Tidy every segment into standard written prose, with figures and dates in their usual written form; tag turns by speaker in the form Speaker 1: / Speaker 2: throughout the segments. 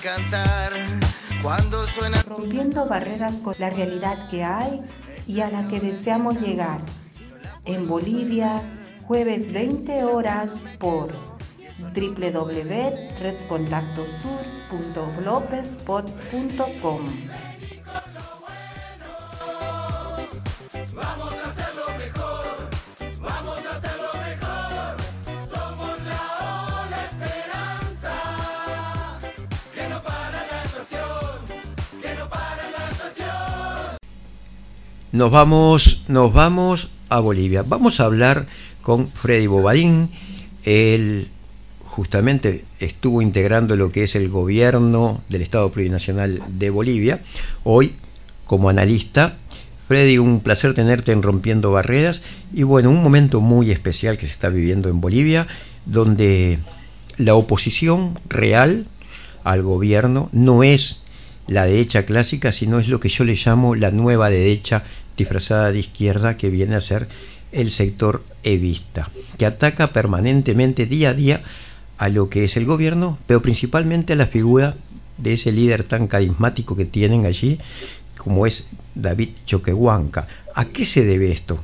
Speaker 1: cantar cuando suena.
Speaker 2: Rompiendo barreras con la realidad que hay y a la que deseamos llegar. En Bolivia, jueves 20 horas por www.redcontactosur.blogspot.com.
Speaker 1: Vamos a hacerlo mejor, vamos a hacerlo mejor. Somos la ola esperanza, que no para la estación, que no para la estación.
Speaker 3: Nos vamos a Bolivia. Vamos a hablar con Freddy Bobadín. Él justamente estuvo integrando lo que es el gobierno del Estado Plurinacional de Bolivia, hoy como analista. Freddy, un placer tenerte en Rompiendo Barreras, y bueno, un momento muy especial que se está viviendo en Bolivia, donde la oposición real al gobierno no es la derecha clásica, sino es lo que yo le llamo la nueva derecha disfrazada de izquierda, que viene a ser el sector evista, que ataca permanentemente, día a día, a lo que es el gobierno, pero principalmente a la figura de ese líder tan carismático que tienen allí, como es David Choquehuanca. ¿A qué se debe esto?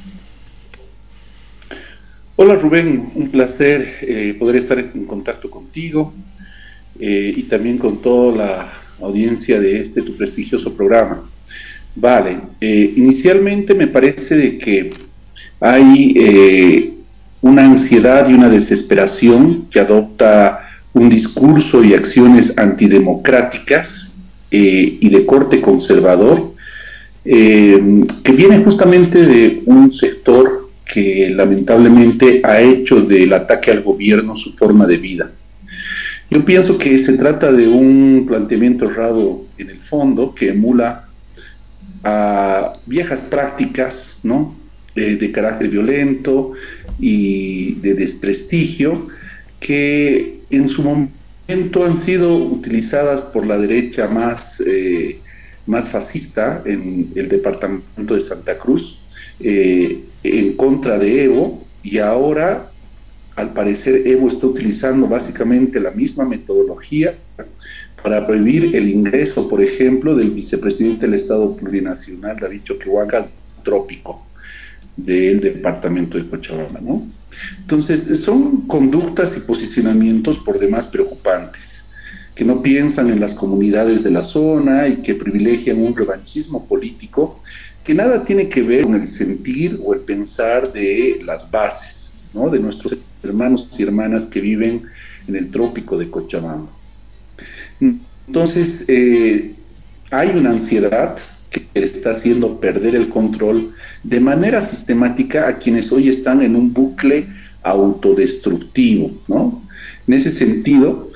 Speaker 4: Hola Rubén, un placer poder estar en contacto contigo y también con toda la audiencia de tu prestigioso programa. Vale, inicialmente me parece de que hay una ansiedad y una desesperación que adopta un discurso y acciones antidemocráticas y de corte conservador, que viene justamente de un sector que lamentablemente ha hecho del ataque al gobierno su forma de vida. Yo pienso que se trata de un planteamiento errado en el fondo, que emula a viejas prácticas, ¿no? De carácter violento y de desprestigio, que en su momento han sido utilizadas por la derecha más fascista en el departamento de Santa Cruz, en contra de Evo, y ahora al parecer Evo está utilizando básicamente la misma metodología para prohibir el ingreso, por ejemplo, del vicepresidente del Estado Plurinacional, David Choquehuanca, al trópico del departamento de Cochabamba, ¿no? Entonces, son conductas y posicionamientos por demás preocupantes, que no piensan en las comunidades de la zona y que privilegian un revanchismo político que nada tiene que ver con el sentir o el pensar de las bases, ¿no? De nuestros hermanos y hermanas que viven en el trópico de Cochabamba. Entonces, hay una ansiedad que está haciendo perder el control de manera sistemática a quienes hoy están en un bucle autodestructivo, ¿no? En ese sentido,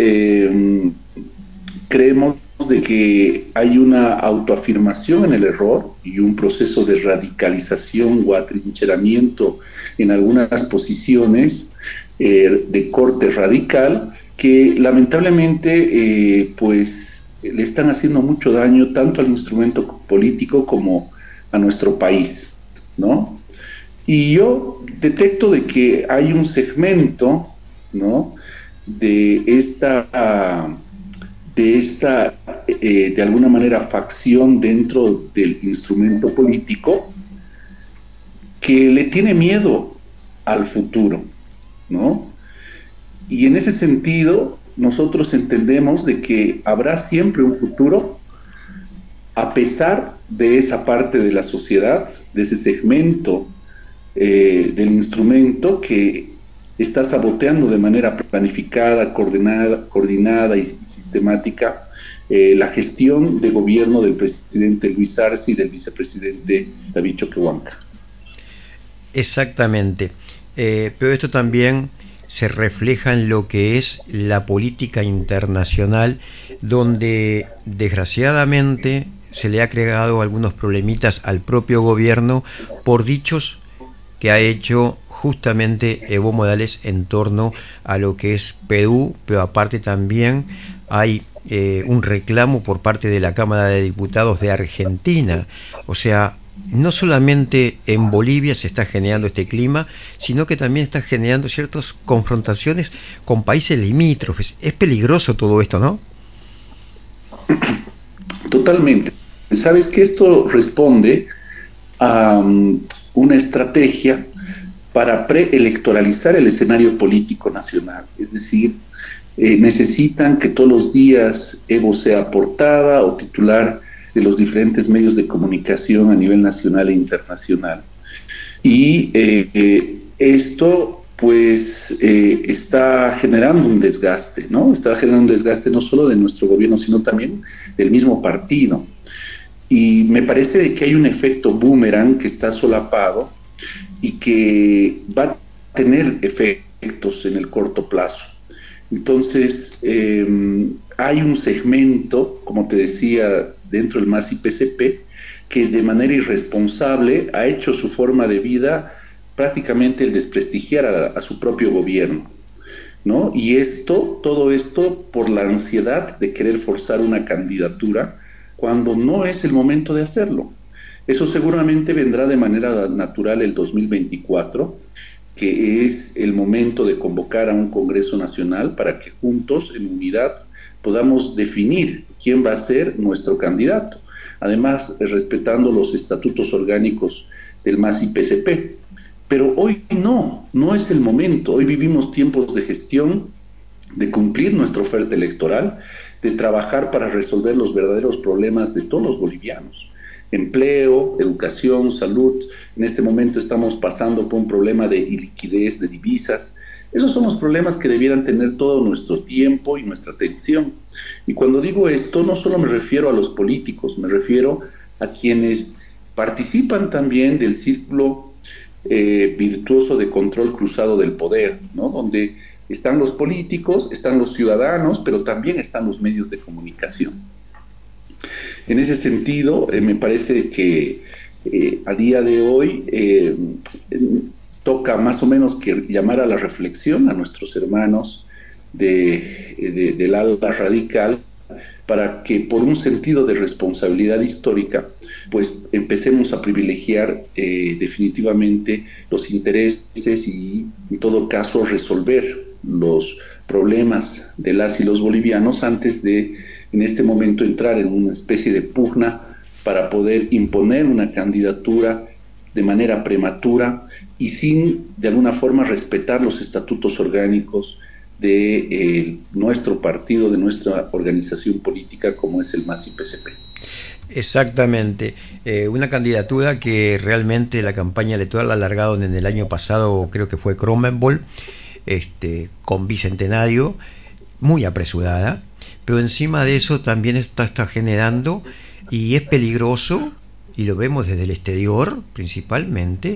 Speaker 4: creemos de que hay una autoafirmación en el error y un proceso de radicalización o atrincheramiento en algunas posiciones de corte radical, que lamentablemente pues le están haciendo mucho daño tanto al instrumento político como a nuestro país, ¿no? Y yo detecto de que hay un segmento, ¿no? de esta de alguna manera facción dentro del instrumento político, que le tiene miedo al futuro, ¿no? Y en ese sentido, nosotros entendemos de que habrá siempre un futuro a pesar de esa parte de la sociedad, de ese segmento del instrumento que está saboteando de manera planificada, coordinada y sistemática la gestión de gobierno del presidente Luis Arce y del vicepresidente David Choquehuanca.
Speaker 3: Exactamente, pero esto también se refleja en lo que es la política internacional, donde desgraciadamente se le ha creado algunos problemitas al propio gobierno por dichos que ha hecho justamente Evo Morales en torno a lo que es Perú, pero aparte también hay un reclamo por parte de la Cámara de Diputados de Argentina. O sea, no solamente en Bolivia se está generando este clima, sino que también está generando ciertas confrontaciones con países limítrofes. Es peligroso todo esto, ¿no?
Speaker 4: Totalmente. Sabes que esto responde a una estrategia para preelectoralizar el escenario político nacional. Es decir, necesitan que todos los días Evo sea portada o titular de los diferentes medios de comunicación a nivel nacional e internacional. Y esto pues está generando un desgaste, ¿no? Está generando un desgaste no solo de nuestro gobierno, sino también del mismo partido. Y me parece que hay un efecto boomerang que está solapado y que va a tener efectos en el corto plazo. Entonces, hay un segmento, como te decía, dentro del MAS y PCP, que de manera irresponsable ha hecho su forma de vida prácticamente el desprestigiar a su propio gobierno, ¿no? Y esto, todo esto por la ansiedad de querer forzar una candidatura cuando no es el momento de hacerlo. Eso seguramente vendrá de manera natural el 2024, que es el momento de convocar a un Congreso Nacional para que juntos, en unidad, podamos definir quién va a ser nuestro candidato. Además, respetando los estatutos orgánicos del MAS y PCP. Pero hoy no es el momento. Hoy vivimos tiempos de gestión, de cumplir nuestra oferta electoral, de trabajar para resolver los verdaderos problemas de todos los bolivianos. Empleo, educación, salud. En este momento estamos pasando por un problema de iliquidez de divisas. Esos son los problemas que debieran tener todo nuestro tiempo y nuestra atención. Y cuando digo esto, no solo me refiero a los políticos, me refiero a quienes participan también del círculo virtuoso de control cruzado del poder, ¿no? Donde están los políticos, están los ciudadanos, pero también están los medios de comunicación. En ese sentido, me parece que a día de hoy toca más o menos que llamar a la reflexión a nuestros hermanos del ala radical para que por un sentido de responsabilidad histórica, pues empecemos a privilegiar definitivamente los intereses y en todo caso resolver los problemas de las y los bolivianos antes de en este momento entrar en una especie de pugna para poder imponer una candidatura de manera prematura y sin de alguna forma respetar los estatutos orgánicos de nuestro partido, de nuestra organización política como es el MAS y PCP.
Speaker 3: Exactamente, una candidatura que realmente la campaña electoral ha alargado en el año pasado, creo que fue Cronenberg, con bicentenario, muy apresurada, pero encima de eso también está generando, y es peligroso, y lo vemos desde el exterior principalmente,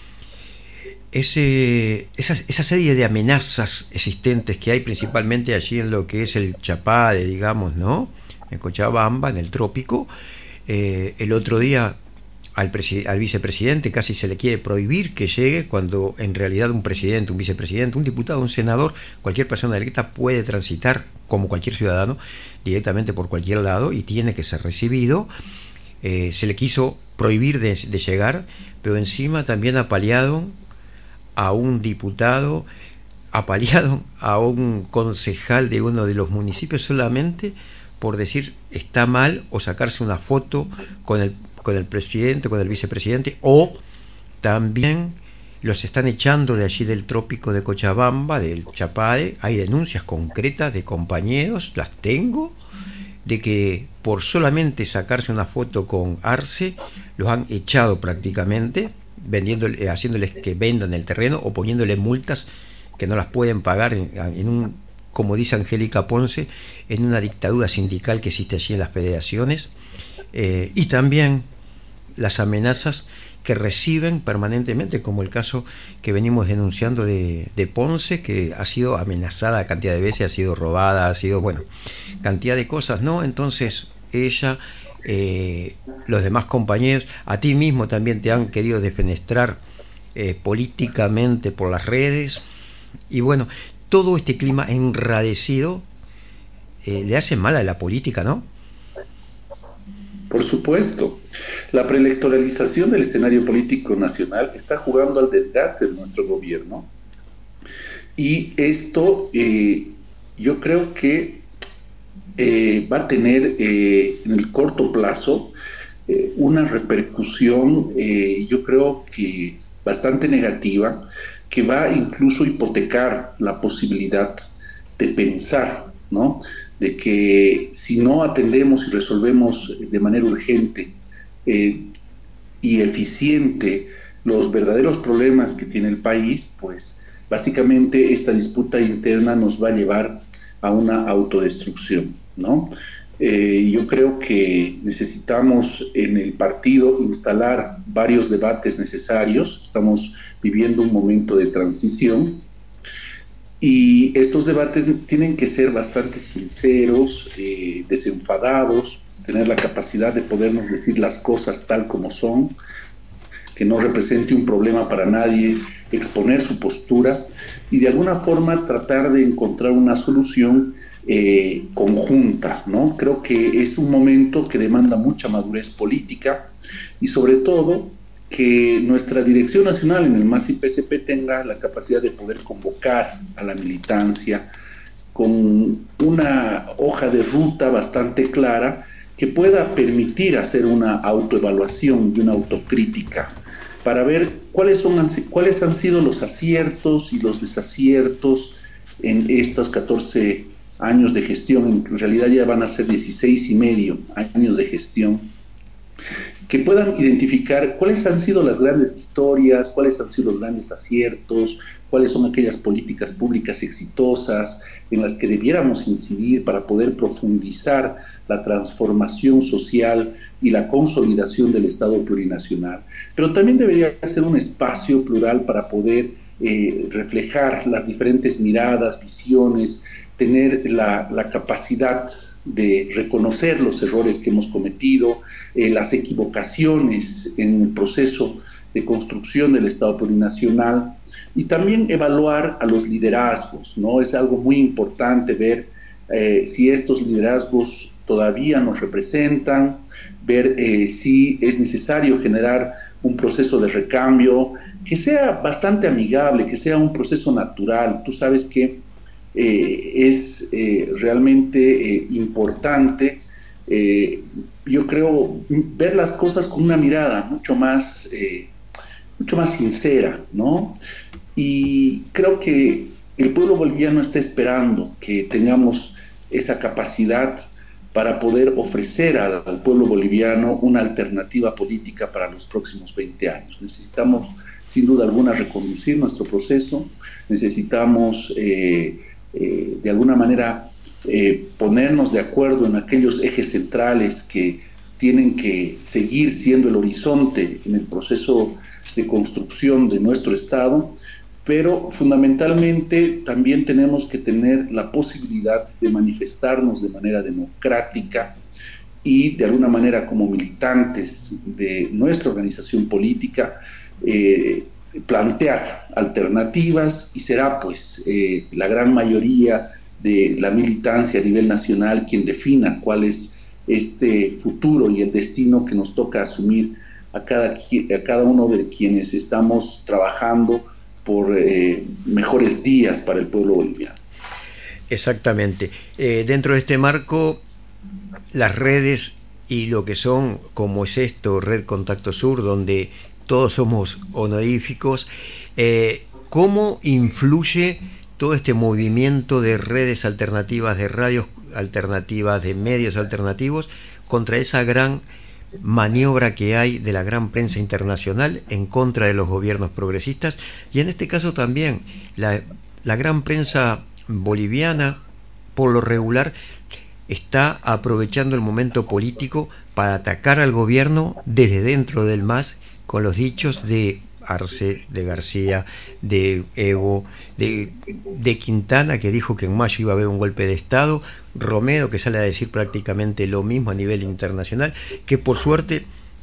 Speaker 3: esa serie de amenazas existentes que hay principalmente allí en lo que es el Chapare, digamos, ¿no? En Cochabamba, en el trópico. El otro día al vicepresidente casi se le quiere prohibir que llegue, cuando en realidad un presidente, un vicepresidente, un diputado, un senador, cualquier persona electa puede transitar como cualquier ciudadano directamente por cualquier lado y tiene que ser recibido. Se le quiso prohibir de llegar, pero encima también apalearon a un diputado, apalearon a un concejal de uno de los municipios solamente por decir está mal o sacarse una foto con el presidente, con el vicepresidente, o también los están echando de allí del trópico de Cochabamba, del Chapare. Hay denuncias concretas de compañeros, las tengo, de que por solamente sacarse una foto con Arce los han echado prácticamente, haciéndoles que vendan el terreno o poniéndoles multas que no las pueden pagar en un, como dice Angélica Ponce, en una dictadura sindical que existe allí en las federaciones, y también las amenazas que reciben permanentemente, como el caso que venimos denunciando de Ponce, que ha sido amenazada cantidad de veces, ha sido robada, ha sido, bueno, cantidad de cosas, ¿no? Entonces ella, los demás compañeros, a ti mismo también te han querido defenestrar políticamente por las redes, y bueno, todo este clima enrarecido le hace mal a la política, ¿no?
Speaker 4: Por supuesto, la preelectoralización del escenario político nacional está jugando al desgaste de nuestro gobierno y esto yo creo que va a tener en el corto plazo una repercusión, yo creo que bastante negativa, que va a incluso hipotecar la posibilidad de pensar, ¿no? De que si no atendemos y resolvemos de manera urgente eh, y eficiente los verdaderos problemas que tiene el país, pues básicamente esta disputa interna nos va a llevar a una autodestrucción, ¿no? Yo creo que necesitamos en el partido instalar varios debates necesarios. Estamos viviendo un momento de transición y estos debates tienen que ser bastante sinceros, desenfadados, tener la capacidad de podernos decir las cosas tal como son, que no represente un problema para nadie, exponer su postura y de alguna forma tratar de encontrar una solución conjunta, ¿no? Creo que es un momento que demanda mucha madurez política y sobre todo que nuestra dirección nacional en el MAS y PSP tenga la capacidad de poder convocar a la militancia con una hoja de ruta bastante clara que pueda permitir hacer una autoevaluación y una autocrítica para ver cuáles han sido los aciertos y los desaciertos en estos 14 años de gestión. En realidad ya van a ser 16 y medio años de gestión, que puedan identificar cuáles han sido las grandes victorias, cuáles han sido los grandes aciertos, cuáles son aquellas políticas públicas exitosas en las que debiéramos incidir para poder profundizar la transformación social y la consolidación del Estado plurinacional. Pero también debería ser un espacio plural para poder reflejar las diferentes miradas, visiones, tener la capacidad de reconocer los errores que hemos cometido, las equivocaciones en el proceso de construcción del Estado plurinacional y también evaluar a los liderazgos, ¿no? Es algo muy importante ver si estos liderazgos todavía nos representan, ver si es necesario generar un proceso de recambio que sea bastante amigable, que sea un proceso natural. Tú sabes que es realmente importante, yo creo, ver las cosas con una mirada mucho más sincera, ¿no? Y creo que el pueblo boliviano está esperando que tengamos esa capacidad para poder ofrecer al pueblo boliviano una alternativa política para los próximos 20 años. Necesitamos, sin duda alguna, reconducir nuestro proceso, necesitamos de alguna manera ponernos de acuerdo en aquellos ejes centrales que tienen que seguir siendo el horizonte en el proceso de construcción de nuestro Estado, pero fundamentalmente también tenemos que tener la posibilidad de manifestarnos de manera democrática y de alguna manera como militantes de nuestra organización política plantear alternativas y será pues la gran mayoría de la militancia a nivel nacional quien defina cuál es este futuro y el destino que nos toca asumir a cada uno de quienes estamos trabajando por mejores días para el pueblo boliviano.
Speaker 3: Exactamente. Dentro de este marco, las redes y lo que son, como es esto, Red Contacto Sur, donde todos somos honoríficos, ¿cómo influye todo este movimiento de redes alternativas, de radios alternativas, de medios alternativos, contra esa gran maniobra que hay de la gran prensa internacional en contra de los gobiernos progresistas? Y en este caso también la gran prensa boliviana, por lo regular, está aprovechando el momento político para atacar al gobierno desde dentro del MAS, con los dichos de Arce, de García, de Evo, de Quintana, que dijo que en mayo iba a haber un golpe de Estado, Romero, que sale a decir prácticamente lo mismo a nivel internacional, que por suerte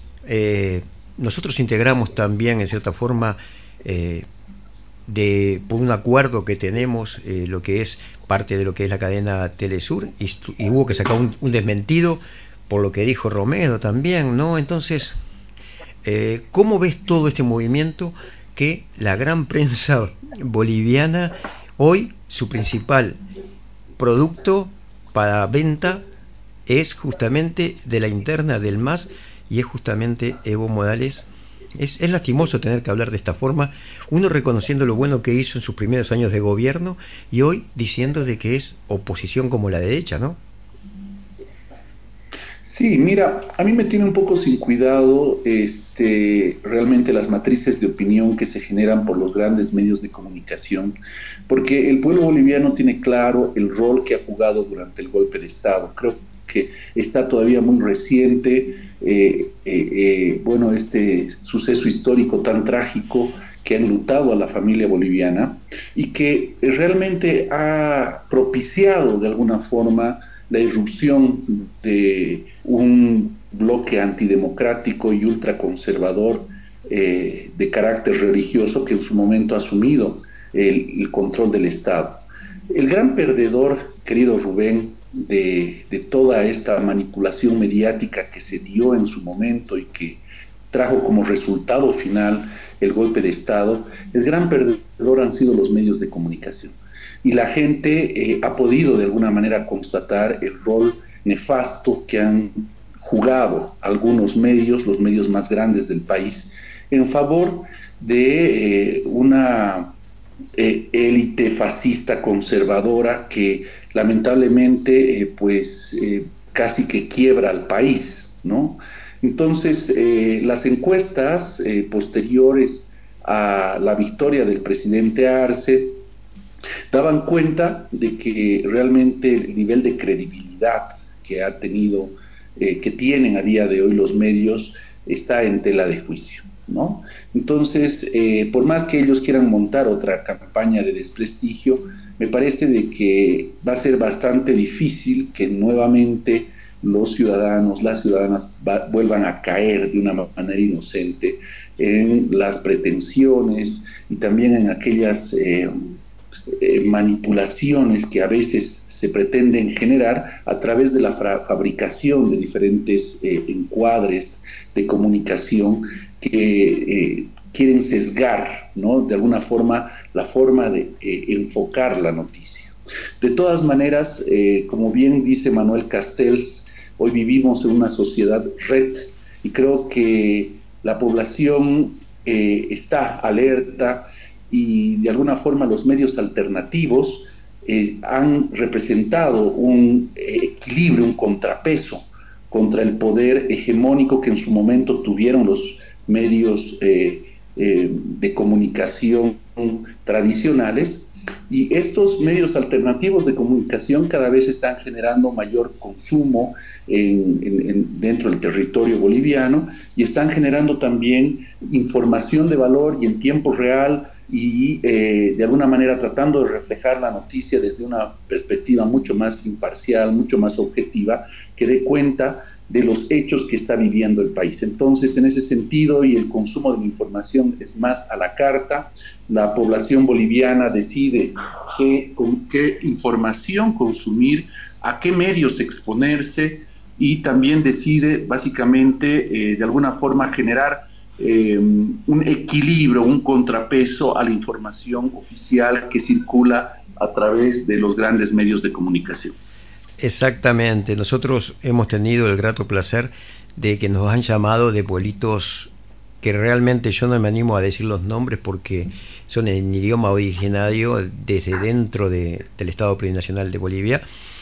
Speaker 3: nosotros integramos también en cierta forma por un acuerdo que tenemos, lo que es parte de lo que es la cadena Telesur, y hubo que sacar un desmentido por lo que dijo Romero también, ¿no? Entonces, ¿cómo ves todo este movimiento que la gran prensa boliviana hoy, su principal producto para venta es justamente de la interna del MAS y es justamente Evo Morales. Es lastimoso tener que hablar de esta forma, uno reconociendo lo bueno que hizo en sus primeros años de gobierno y hoy diciendo de que es oposición como la derecha, ¿no?
Speaker 4: Sí, mira, a mí me tiene un poco sin cuidado realmente las matrices de opinión que se generan por los grandes medios de comunicación, porque el pueblo boliviano tiene claro el rol que ha jugado durante el golpe de Estado. Creo que está todavía muy reciente, bueno, este suceso histórico tan trágico que ha enlutado a la familia boliviana y que realmente ha propiciado de alguna forma la irrupción de un bloque antidemocrático y ultraconservador de carácter religioso que en su momento ha asumido el control del Estado. El gran perdedor, querido Rubén, de toda esta manipulación mediática que se dio en su momento y que trajo como resultado final el golpe de Estado, el gran perdedor han sido los medios de comunicación. Y la gente ha podido de alguna manera constatar el rol nefasto que han jugado algunos medios, los medios más grandes del país, en favor de una élite fascista conservadora que lamentablemente casi que quiebra al país, ¿no? Entonces, las encuestas posteriores a la victoria del presidente Arce daban cuenta de que realmente el nivel de credibilidad que ha tenido, que tienen a día de hoy los medios, está en tela de juicio, ¿no? Entonces, por más que ellos quieran montar otra campaña de desprestigio, me parece de que va a ser bastante difícil que nuevamente los ciudadanos, las ciudadanas vuelvan a caer de una manera inocente en las pretensiones y también en aquellas manipulaciones que a veces se pretenden generar a través de la fabricación de diferentes encuadres de comunicación que quieren sesgar, ¿no? De alguna forma, la forma de enfocar la noticia. De todas maneras, como bien dice Manuel Castells, hoy vivimos en una sociedad red y creo que la población está alerta y de alguna forma los medios alternativos han representado un equilibrio, un contrapeso contra el poder hegemónico que en su momento tuvieron los medios de comunicación tradicionales. Y estos medios alternativos de comunicación cada vez están generando mayor consumo dentro del territorio boliviano y están generando también información de valor y en tiempo real y de alguna manera tratando de reflejar la noticia desde una perspectiva mucho más imparcial, mucho más objetiva, que dé cuenta de los hechos que está viviendo el país. Entonces, en ese sentido, y el consumo de la información es más a la carta, la población boliviana decide con qué información consumir, a qué medios exponerse y también decide básicamente de alguna forma generar un equilibrio, un contrapeso a la información oficial que circula a través de los grandes medios de comunicación.
Speaker 3: Exactamente, nosotros hemos tenido el grato placer de que nos han llamado de pueblitos que realmente yo no me animo a decir los nombres porque son en idioma originario desde dentro del Estado Plurinacional de Bolivia,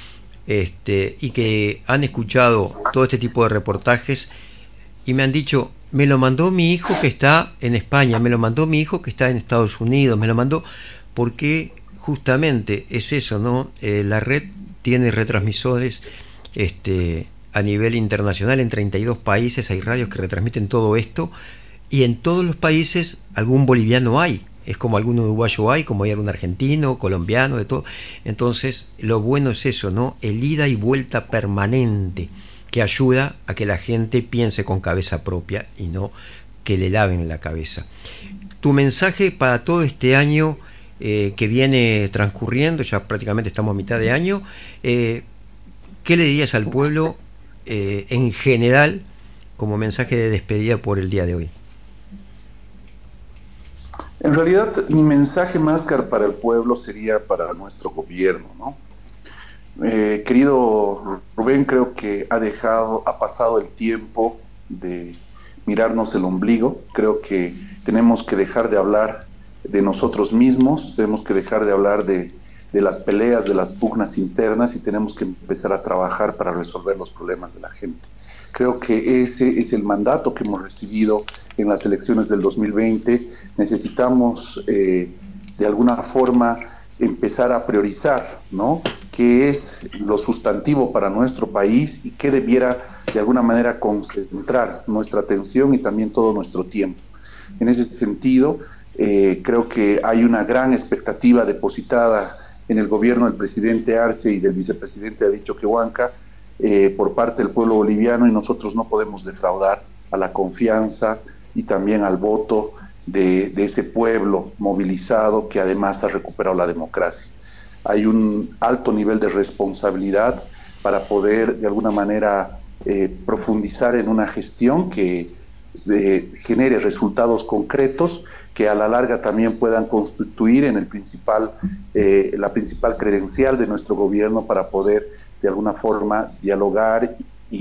Speaker 3: y que han escuchado todo este tipo de reportajes y me han dicho, me lo mandó mi hijo que está en España, me lo mandó mi hijo que está en Estados Unidos, me lo mandó porque justamente es eso, ¿no? La red tiene retransmisores a nivel internacional en 32 países, hay radios que retransmiten todo esto y en todos los países algún boliviano hay, es como algún uruguayo hay, como hay algún argentino, colombiano, de todo. Entonces lo bueno es eso, ¿no? El ida y vuelta permanente que ayuda a que la gente piense con cabeza propia y no que le laven la cabeza. Tu mensaje para todo este año que viene transcurriendo, ya prácticamente estamos a mitad de año, ¿qué le dirías al pueblo en general como mensaje de despedida por el día de hoy?
Speaker 4: En realidad, mi mensaje más para el pueblo sería para nuestro gobierno, ¿no? Querido Rubén, creo que ha pasado el tiempo de mirarnos el ombligo. Creo que tenemos que dejar de hablar de nosotros mismos, tenemos que dejar de hablar de las peleas, de las pugnas internas y tenemos que empezar a trabajar para resolver los problemas de la gente. Creo que ese es el mandato que hemos recibido en las elecciones del 2020. Necesitamos, de alguna forma, empezar a priorizar, ¿no? Qué es lo sustantivo para nuestro país y qué debiera de alguna manera concentrar nuestra atención y también todo nuestro tiempo. En ese sentido, creo que hay una gran expectativa depositada en el gobierno del presidente Arce y del vicepresidente David Choquehuanca por parte del pueblo boliviano y nosotros no podemos defraudar a la confianza y también al voto de ese pueblo movilizado que además ha recuperado la democracia. Hay un alto nivel de responsabilidad para poder de alguna manera profundizar en una gestión que genere resultados concretos que a la larga también puedan constituir en la principal credencial de nuestro gobierno para poder de alguna forma dialogar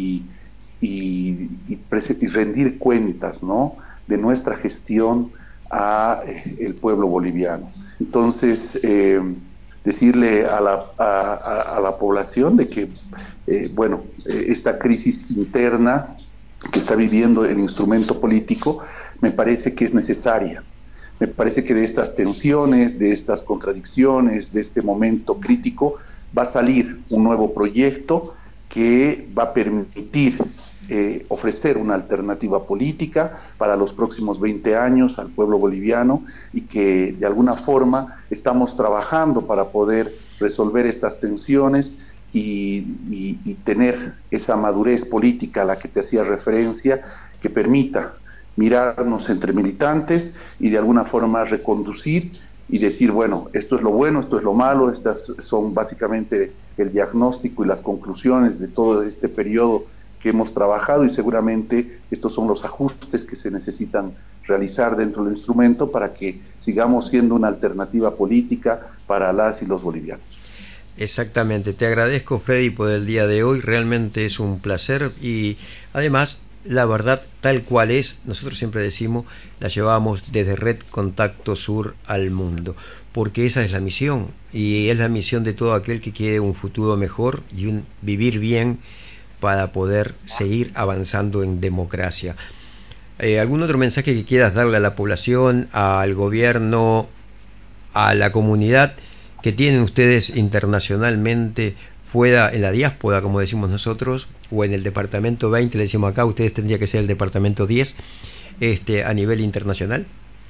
Speaker 4: y rendir cuentas, ¿no? De nuestra gestión a el pueblo boliviano. Entonces, decirle a la población de que, esta crisis interna que está viviendo el instrumento político me parece que es necesaria. Me parece que de estas tensiones, de estas contradicciones, de este momento crítico, va a salir un nuevo proyecto que va a permitir ofrecer una alternativa política para los próximos 20 años al pueblo boliviano y que de alguna forma estamos trabajando para poder resolver estas tensiones y tener esa madurez política a la que te hacía referencia que permita mirarnos entre militantes y de alguna forma reconducir y decir, bueno, esto es lo malo, estas son básicamente el diagnóstico y las conclusiones de todo este periodo que hemos trabajado y seguramente estos son los ajustes que se necesitan realizar dentro del instrumento para que sigamos siendo una alternativa política para las y los bolivianos.
Speaker 3: Exactamente, te agradezco Freddy por el día de hoy, realmente es un placer y además la verdad tal cual es, nosotros siempre decimos, la llevamos desde Red Contacto Sur al mundo, porque esa es la misión y es la misión de todo aquel que quiere un futuro mejor y un vivir bien para poder seguir avanzando en democracia. ¿Algún otro mensaje que quieras darle a la población, al gobierno, a la comunidad que tienen ustedes internacionalmente fuera en la diáspora, como decimos nosotros, o en el departamento 20, le decimos acá, ustedes tendría que ser el departamento 10, a nivel internacional?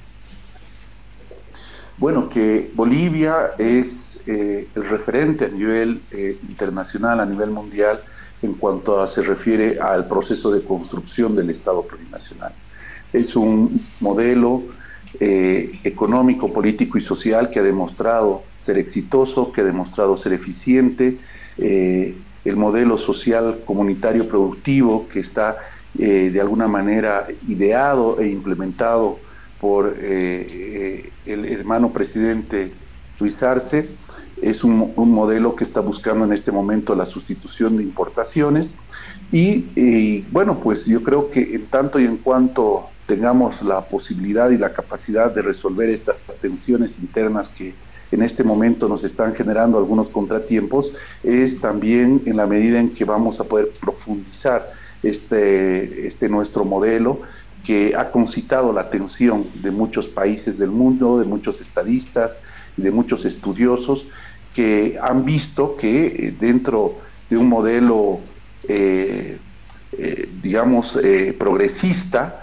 Speaker 4: Bueno, que Bolivia es el referente a nivel internacional, a nivel mundial, en cuanto se refiere al proceso de construcción del Estado plurinacional. Es un modelo económico, político y social que ha demostrado ser exitoso, que ha demostrado ser eficiente, el modelo social comunitario productivo que está de alguna manera ideado e implementado por el hermano presidente Luis Arce, es un modelo que está buscando en este momento la sustitución de importaciones bueno, pues yo creo que en tanto y en cuanto tengamos la posibilidad y la capacidad de resolver estas tensiones internas que en este momento nos están generando algunos contratiempos, es también en la medida en que vamos a poder profundizar este nuestro modelo que ha concitado la atención de muchos países del mundo, de muchos estadistas y de muchos estudiosos que han visto que dentro de un modelo, progresista,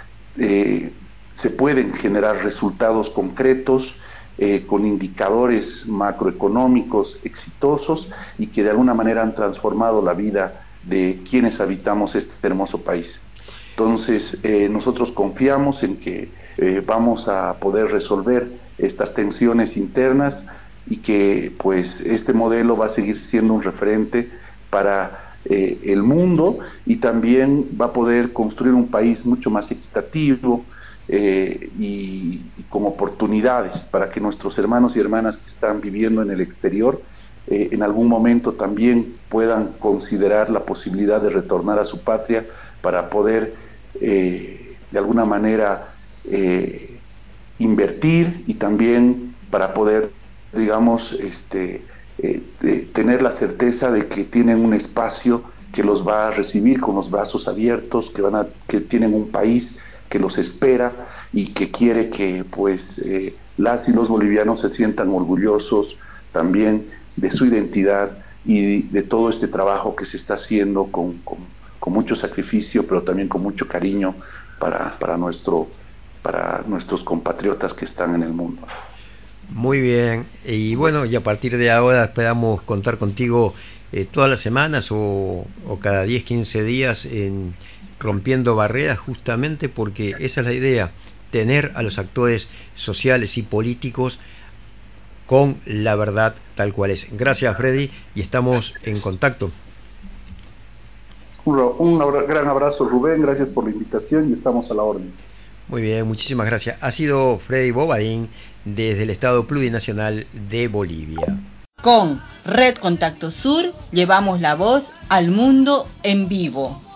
Speaker 4: se pueden generar resultados concretos con indicadores macroeconómicos exitosos y que de alguna manera han transformado la vida de quienes habitamos este hermoso país. Entonces, nosotros confiamos en que vamos a poder resolver estas tensiones internas y que pues este modelo va a seguir siendo un referente para el mundo y también va a poder construir un país mucho más equitativo y con oportunidades para que nuestros hermanos y hermanas que están viviendo en el exterior en algún momento también puedan considerar la posibilidad de retornar a su patria para poder de alguna manera invertir y también para poder, digamos, tener la certeza de que tienen un espacio que los va a recibir con los brazos abiertos, que tienen un país que los espera y que quiere que pues las y los bolivianos se sientan orgullosos también de su identidad y de todo este trabajo que se está haciendo con mucho sacrificio, pero también con mucho cariño para nuestros compatriotas que están en el mundo.
Speaker 3: Muy bien, y bueno, y a partir de ahora esperamos contar contigo todas las semanas o cada 10, 15 días en Rompiendo Barreras, justamente porque esa es la idea, tener a los actores sociales y políticos con la verdad tal cual es. Gracias, Freddy, y estamos en contacto.
Speaker 4: Gran abrazo, Rubén, gracias por la invitación y estamos a la orden.
Speaker 3: Muy bien, muchísimas gracias. Ha sido Freddy Bobadín desde el Estado Plurinacional de Bolivia.
Speaker 5: Con Red Contacto Sur llevamos la voz al mundo en vivo.